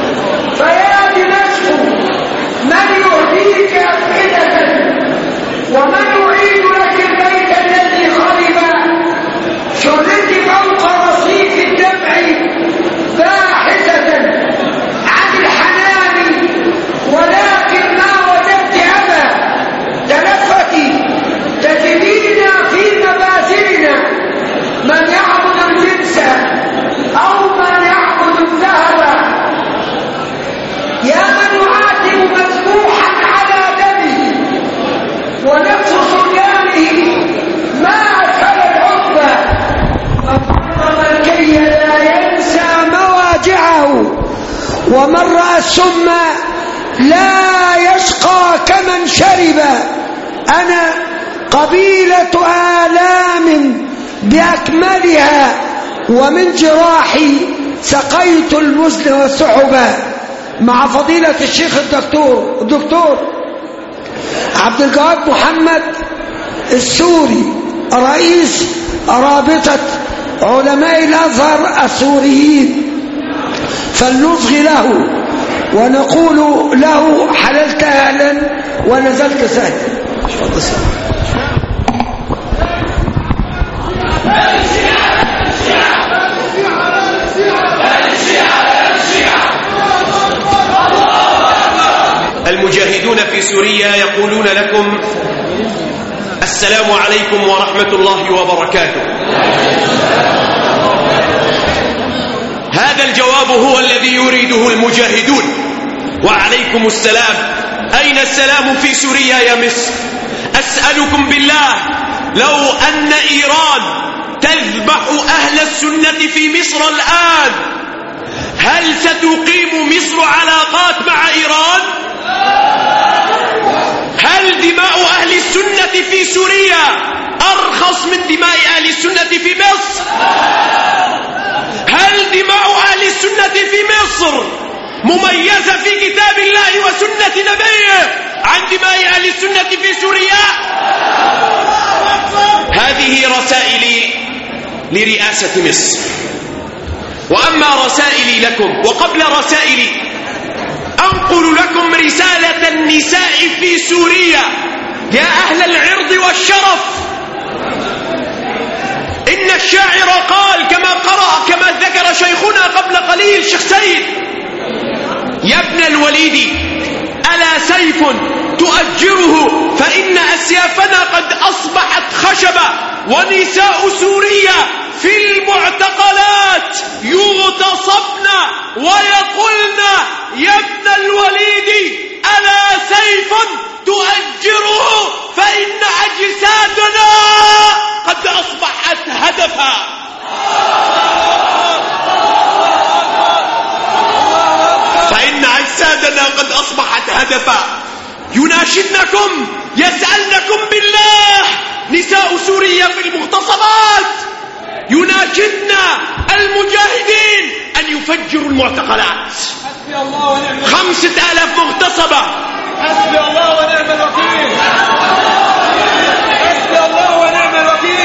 من يهديك أفئدة، ومن يعيد لك البيت الذي خرب. شردت فوق رصيف الدمع باحثة عن الحنان، ولكن ما وجدت أبا. تلفتي تجدين في مبادئنا من يعبد الجنس أو من يعبد الذهب. يا من يعاتب مذبوحا على دمه ونفس صيامه ما أسهل العقبة، وقرر كي لا ينسى مواجعه، ومن رأى السم لا يشقى كمن شرب. أنا قبيلة آلام بأكملها، ومن جراحي سقيت المزن والسحبا. مع فضيلة الشيخ الدكتور عبد الجواد محمد السوري، رئيس رابطة علماء الأزهر السوريين، فلنصغي له ونقول له حللت أهلا ونزلت سهلا. المجاهدون في سوريا يقولون لكم السلام عليكم ورحمة الله وبركاته. هذا الجواب هو الذي يريده المجاهدون. وعليكم السلام. أين السلام في سوريا يا مصر؟ أسألكم بالله، لو أن إيران تذبح أهل السنة في مصر الآن، هل ستقيم مصر علاقات مع إيران؟ هل دماء أهل السنة في سوريا أرخص من دماء أهل السنة في مصر؟ هل دماء أهل السنة في مصر مميزة في كتاب الله وسنة نبيه عن دماء أهل السنة في سوريا؟ هذه رسائلي لرئاسة مصر. وأما رسائلي لكم، وقبل رسائلي أنقل لكم رسالة النساء في سوريا يا أهل العرض والشرف. إن الشاعر قال كما ذكر شيخنا قبل قليل الشيخ سيد: يا ابن الوليد ألا سيف تؤجره فإن أسيافنا قد أصبحت خشبة، ونساء سوريا في المعتقلات يغتصبن ويقولن يا ابن الوليد ألا سيف تؤجره فإن أجسادنا قد أصبحت هدفا. فإن أجسادنا قد أصبحت هدفا. يناشدنكم، يسألنكم بالله نساء سوريا في المغتصبات، يناشدنا المجاهدين أن يفجروا المعتقلات. 5000 مغتصبة. حسبي الله ونعم الوكيل. حسبي الله ونعم الوكيل.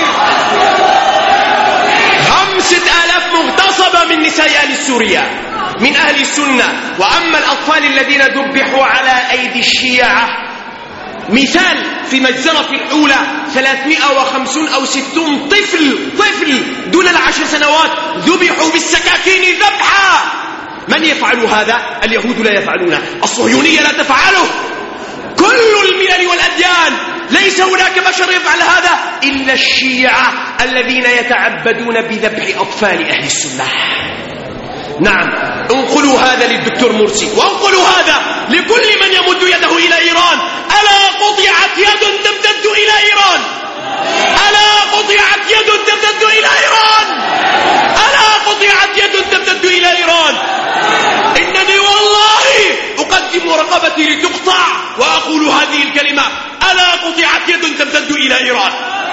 5000 مغتصبة من نساء أهل سوريا من أهل السنة. وأما الأطفال الذين ذبحوا على أيدي الشيعة، مثال في مجزرة الأولى 350 أو 60 طفل دون 10 سنوات ذبحوا بالسكاكين ذبحا. من يفعل هذا؟ اليهود لا يفعلونه، الصهيونية لا تفعله، كل الملل والأديان ليس هناك بشر يفعل هذا إلا الشيعة الذين يتعبدون بذبح أطفال أهل السنة. نعم، انقلوا هذا للدكتور مرسي، وانقلوا هذا لكل من يمد يده إلى إيران. ألا قطعت يد تمتد إلى إيران؟ ألا قطعت يد تمتد إلى إيران؟ ألا قطعت يد تمتد إلى إيران؟ إنني والله أقدم رقبتي لتقطع وأقول هذه الكلمة: ألا قطعت يد تمتد إلى إيران؟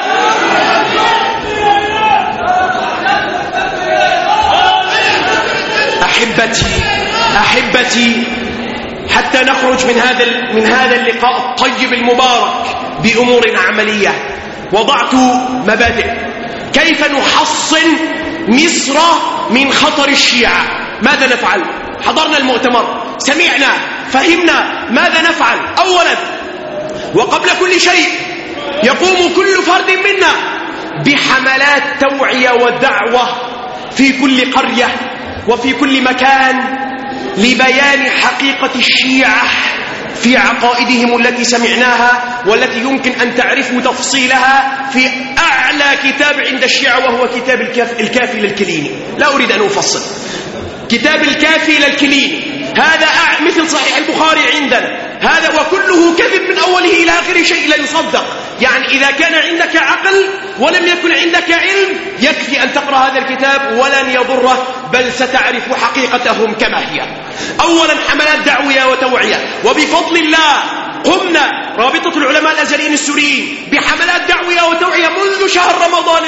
أحبتي، حتى نخرج من هذا اللقاء الطيب المبارك بأمور عملية، وضعت مبادئ كيف نحصن مصر من خطر الشيعة. ماذا نفعل؟ حضرنا المؤتمر، سمعنا، فهمنا ماذا نفعل. أولا وقبل كل شيء يقوم كل فرد منا بحملات توعية ودعوة في كل قرية وفي كل مكان لبيان حقيقة الشيعة في عقائدهم التي سمعناها والتي يمكن أن تعرفوا تفصيلها في أعلى كتاب عند الشيعة، وهو كتاب الكافي للكليني. لا أريد أن أفصل. كتاب الكافي للكليني هذا مثل صحيح البخاري عندنا، هذا وكله كذب من أوله إلى آخر شيء لا يصدق. يعني إذا كان عندك عقل ولم يكن عندك علم يكفي أن تقرأ هذا الكتاب ولن يضره، بل ستعرف حقيقتهم كما هي. أولا حملات دعوية وتوعية، وبفضل الله قمنا رابطة العلماء الأزهريين السوريين بحملات دعوية وتوعية منذ شهر رمضان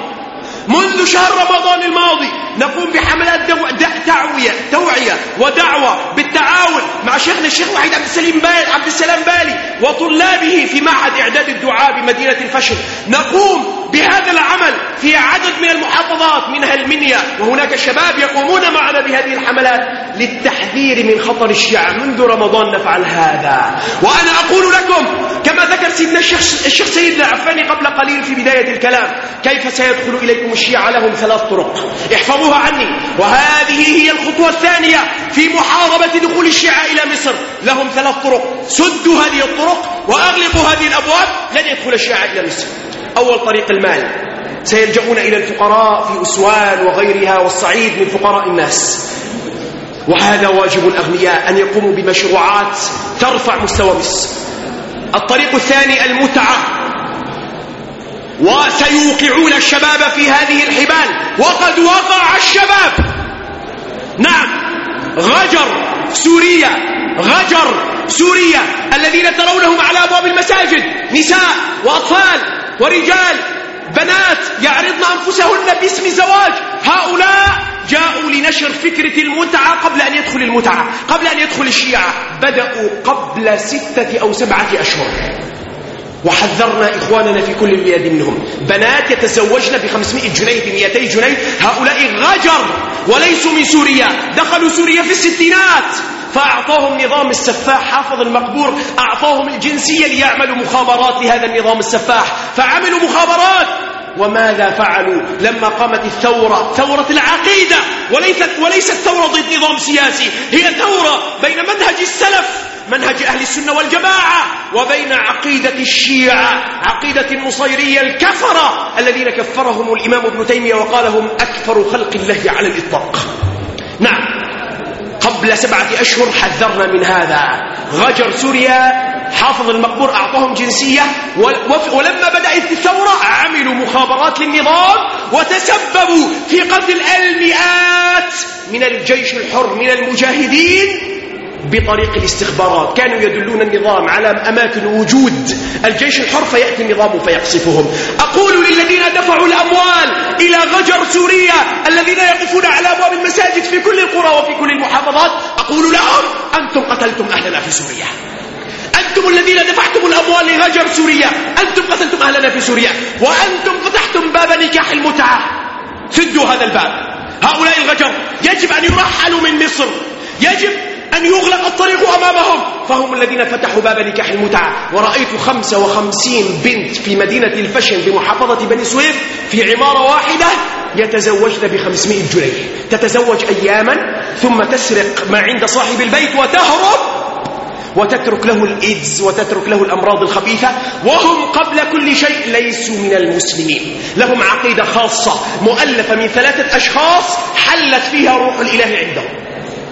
الماضي. نقوم بحملات توعية ودعوة بالتعاون مع شيخنا الشيخ وحيد عبد السلام بالي وطلابه في معهد إعداد الدعاء بمدينة الفشل. نقوم بهذا العمل في عدد من المحافظات منها المنيا، وهناك شباب يقومون معنا بهذه الحملات للتحذير من خطر الشيعة. منذ رمضان نفعل هذا. وأنا أقول لكم كما ذكر سيدنا الشيخ سيد العفاني قبل قليل في بداية الكلام: كيف سيدخل إليكم الشيعة؟ لهم 3 طرق، احفظوها عني. وهذه هي الخطوة الثانية في محاربة دخول الشيعة إلى مصر. لهم 3 طرق، سدوا هذه الطرق وأغلقوا هذه الأبواب، لن يدخل الشيعة إلى مصر. أول طريق المال، سيلجؤون إلى الفقراء في أسوان وغيرها والصعيد من فقراء الناس، وهذا واجب الأغنياء أن يقوموا بمشروعات ترفع مستوى مصر. الطريق الثاني المتعة، وسيوقعون الشباب في هذه الحبال، وقد وقع الشباب. نعم، غجر سوريا الذين ترونهم على أبواب المساجد، نساء وأطفال ورجال بنات يعرضن أنفسهن باسم الزواج، هؤلاء جاءوا لنشر فكرة المتعة قبل أن يدخل المتعة، قبل أن يدخل الشيعة، بدأوا قبل 6 أو 7 أشهر. وحذرنا إخواننا في كل البلاد منهم، بنات يتزوجن ب500 جنيه ب200 جنيه، هؤلاء غجر وليسوا من سوريا، دخلوا سوريا في الستينات، فأعطاهم نظام السفاح حافظ المقبور، أعطاهم الجنسية ليعملوا مخابرات لهذا النظام السفاح، فعملوا مخابرات. وماذا فعلوا لما قامت الثورة؟ ثورة العقيدة، وليست ثورة ضد نظام سياسي، هي ثورة بين منهج السلف، منهج أهل السنة والجماعة، وبين عقيدة الشيعة، عقيدة النصيرية الكفرة الذين كفرهم الإمام ابن تيمية وقال هم أكفر خلق الله على الإطلاق. نعم، قبل 7 أشهر حذرنا من هذا. غجر سوريا حافظ المقبور أعطاهم جنسية، ولما بدأت الثورة عملوا مخابرات للنظام وتسببوا في قتل المئات من الجيش الحر من المجاهدين بطريق الاستخبارات. كانوا يدلون النظام على أماكن وجود الجيش الحر فيأتي النظام فيقصفهم. أقول للذين دفعوا الأموال إلى غجر سوريا الذين يقفون على أبواب المساجد في كل القرى وفي كل المحافظات، أقول لهم أنتم قتلتم أهلنا في سوريا، أنتم الذين دفعتم الأموال لغجر سوريا، أنتم قتلتم أهلنا في سوريا، وأنتم فتحتم باب نكاح المتعة. سدوا هذا الباب. هؤلاء الغجر يجب أن يرحلوا من مصر، يجب أن يغلق الطريق أمامهم، فهم الذين فتحوا باب نكاح المتعة. ورأيت 55 بنت في مدينة الفشن بمحافظة بني سويف في عمارة واحدة يتزوجن ب500 جنيه، تتزوج أياما ثم تسرق ما عند صاحب البيت وتهرب وتترك له الإيدز وتترك له الأمراض الخبيثة، وهم قبل كل شيء ليسوا من المسلمين، لهم عقيدة خاصة مؤلفة من 3 أشخاص حلت فيها روح الإله عندهم.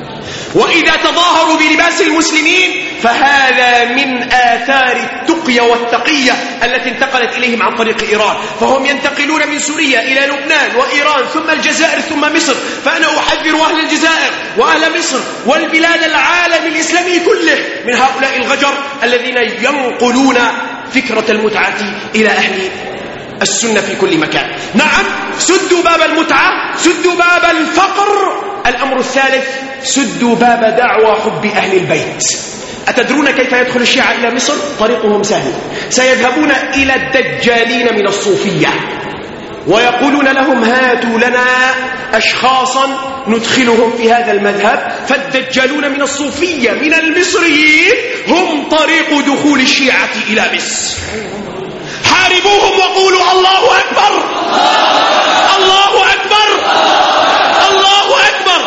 وإذا تظاهروا بلباس المسلمين فهذا من آثار التقية والتقية التي انتقلت إليهم عن طريق إيران، فهم ينتقلون من سوريا إلى لبنان وإيران ثم الجزائر ثم مصر. فأنا أحذر أهل الجزائر وأهل مصر والبلاد العالم الإسلامي كله من هؤلاء الغجر الذين ينقلون فكرة المتعة إلى أهل السنة في كل مكان. نعم، سدوا باب المتعة، سدوا باب الفقر. الأمر الثالث، سدوا باب دعوى حب أهل البيت. أتدرون كيف يدخل الشيعة إلى مصر؟ طريقهم سهل، سيذهبون إلى الدجالين من الصوفية ويقولون لهم هاتوا لنا أشخاصا ندخلهم في هذا المذهب، فالدجالون من الصوفية من المصريين هم طريق دخول الشيعة إلى مصر. حاربوهم وقولوا الله أكبر الله أكبر الله أكبر.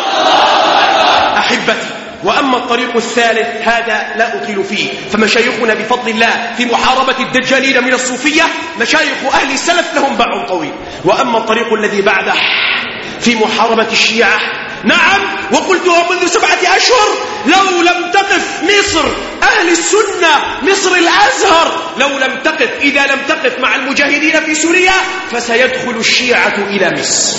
أحبتي، وأما الطريق الثالث هذا لا أطيل فيه، فمشايخنا بفضل الله في محاربة الدجالين من الصوفية مشايخ أهل السلف لهم باع طويل. وأما الطريق الذي بعده في محاربة الشيعة، نعم، وقلتها منذ 7 أشهر، لو لم تقف مصر أهل السنة، مصر الأزهر، لو لم تقف، إذا لم تقف مع المجاهدين في سوريا فسيدخل الشيعة إلى مصر.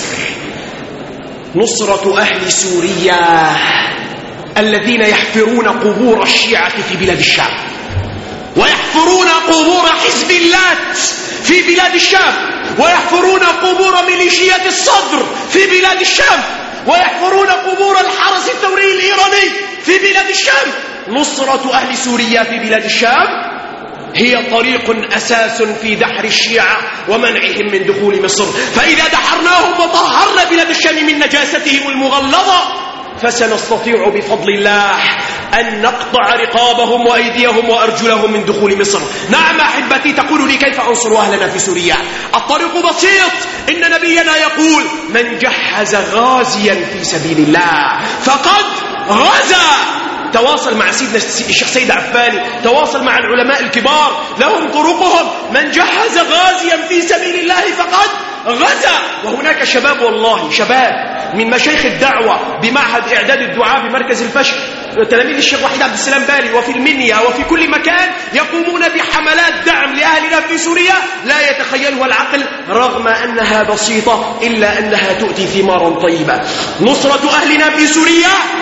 نصرة أهل سوريا الذين يحفرون قبور الشيعة في بلاد الشام، ويحفرون قبور حزب اللات في بلاد الشام، ويحفرون قبور ميليشيات الصدر في بلاد الشام، ويحفرون قبور الحرس الثوري الإيراني في بلاد الشام. نصرة أهل سوريا في بلاد الشام هي طريق أساس في دحر الشيعة ومنعهم من دخول مصر. فإذا دحرناهم وطهرنا بلاد الشام من نجاستهم المغلظة فسنستطيع بفضل الله أن نقطع رقابهم وأيديهم وأرجلهم من دخول مصر. نعم أحبتي، تقول لي كيف أنصر أهلنا في سوريا؟ الطريق بسيط، إن نبينا يقول من جهز غازيا في سبيل الله فقد غزا. تواصل مع سيدنا الشيخ سيد عفاني، تواصل مع العلماء الكبار، لهم طرقهم. من جهز غازيا في سبيل الله فقد غزا. وهناك شباب، والله شباب من مشايخ الدعوة بمعهد إعداد الدعاء بمركز الفشل، تلاميذ الشيخ وحيد عبد السلام بالي وفي المنيا وفي كل مكان، يقومون بحملات دعم لأهلنا في سوريا لا يتخيلها العقل، رغم أنها بسيطة إلا أنها تؤتي ثمارا طيبة. نصرة أهلنا في سوريا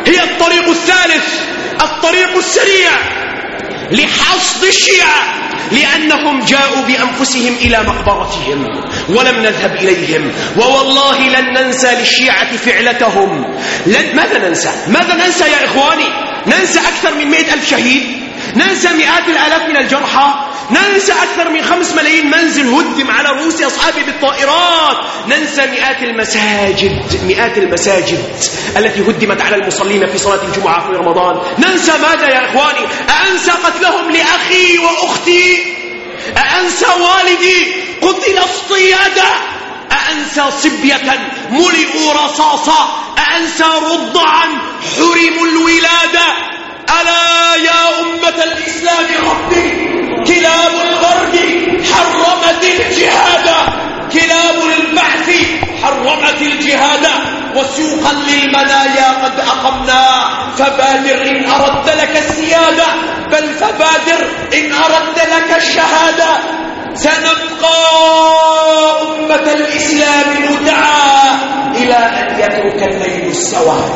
هي الطريق الثالث، الطريق السريع لحصد الشيعة، لأنهم جاءوا بأنفسهم إلى مقبرتهم ولم نذهب إليهم. ووالله لن ننسى للشيعة فعلتهم. ماذا ننسى؟ ماذا ننسى يا إخواني؟ ننسى أكثر من 100,000 شهيد، ننسى مئات الآلاف من الجرحى، ننسى أكثر من 5 ملايين منزل هدم على رؤوس أصحابه بالطائرات، ننسى مئات المساجد التي هدمت على المصلين في صلاة الجمعة في رمضان. ننسى ماذا يا إخواني؟ أأنسى قتلهم لأخي وأختي؟ أأنسى والدي قتل اصطيادا؟ أأنسى صبية ملئوا رصاصا؟ أأنسى رضعا حرموا الولادة؟ ألا يا أمة الإسلام ربي، كلاب الغرب حرمت الجهاد، كلاب البعث حرمت الجهاد، وسوقا للمنايا قد أقمنا، فبادر إن أردت لك السيادة، بل فبادر إن أردت لك الشهادة. سنبقى أمة الإسلام ندعى إلى أن يترك الليل السواد.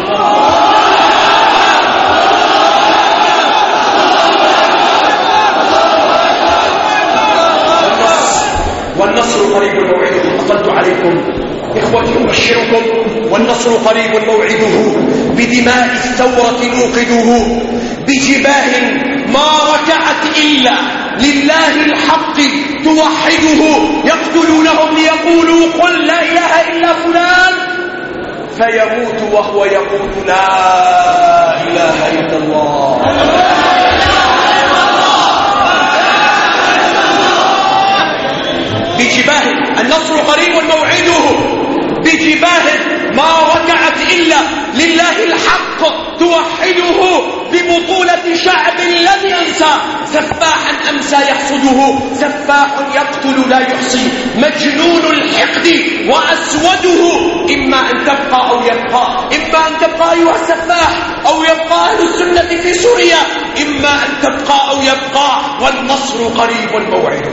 والنصر قريب موعده. أطلت عليكم إخوتي أبشركم، والنصر قريب موعده، بدماء الثورة نوقده، بجباه ما ركعت إلا لله الحق توحده، يقتلونهم ليقولوا قل لا إله إلا فلان، فيموت وهو يقول لا إله إلا الله. بجباه النصر قريب موعده، بجباه ما ركعت إلا لله الحق توحده، ببطولة شعب لم ينسى سفاحا أمسى يحصده، سفاح يقتل لا يحصي، مجنون الحقد وأسوده، إما أن تبقى أو يبقى، إما أن تبقى أيها السفاح أو يبقى أهل السنة في سوريا، إما أن تبقى أو يبقى، والنصر قريب موعده.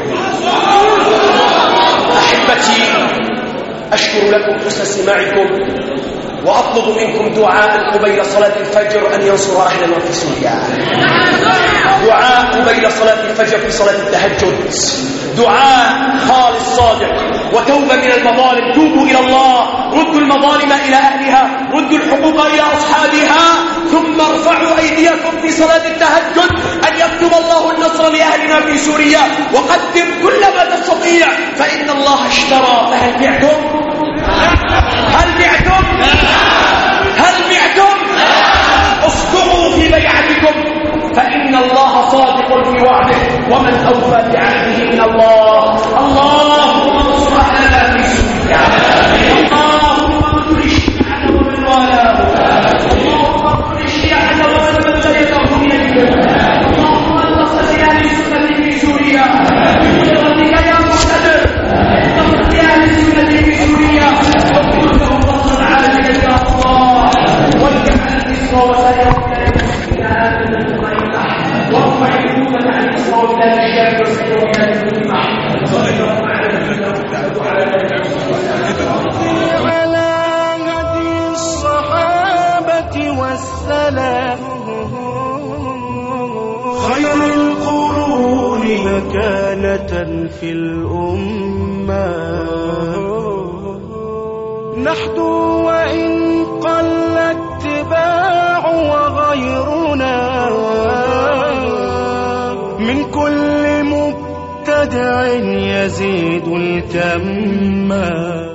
أحبتي، أشكر لكم حسن استماعكم، وأطلب منكم دعاء قبيل صلاة الفجر أن ينصر أهلنا في سوريا، دعاء قبيل صلاة الفجر في صلاة التهجد، دعاء خالص صادق وتوبة من المظالم. توبوا إلى الله، ردوا المظالم إلى أهلها، ردوا الحقوق إلى أصحابها، ثم ارفعوا أيديكم في صلاة التهجد أن يكتب الله النصر لأهلنا في سوريا، وقدم كل ما تستطيع، فإن الله اشترى. فهل بعتم؟ هل بعتم؟ هل بعتم؟ اصدقوا في بيعتكم، فإن الله صادق في وعده، ومن أوفى بعهده من الله. اللهم انصر أهلنا في سوريا، اللهم انصر الشيعة ومن والاه، اللهم انصر الشيعة ومن سيدهم إليهم، اللهم انصر لأهل السنة في سوريا بقدرتك يا مقتدر، انصر لأهل السنة في سوريا واغفر لهم نصرا عاجلا يا الله، واجعل الإسلام وسائر وارفع الأمة عن الإسلام وبلاد الشام وسائر بلاد المسلمين. على هدي الصحابة والسلام، خير القرون مكانة في الأمة، نحدو وإن قل اتباع، وغيرنا من كل مبتدع يزيد الكم.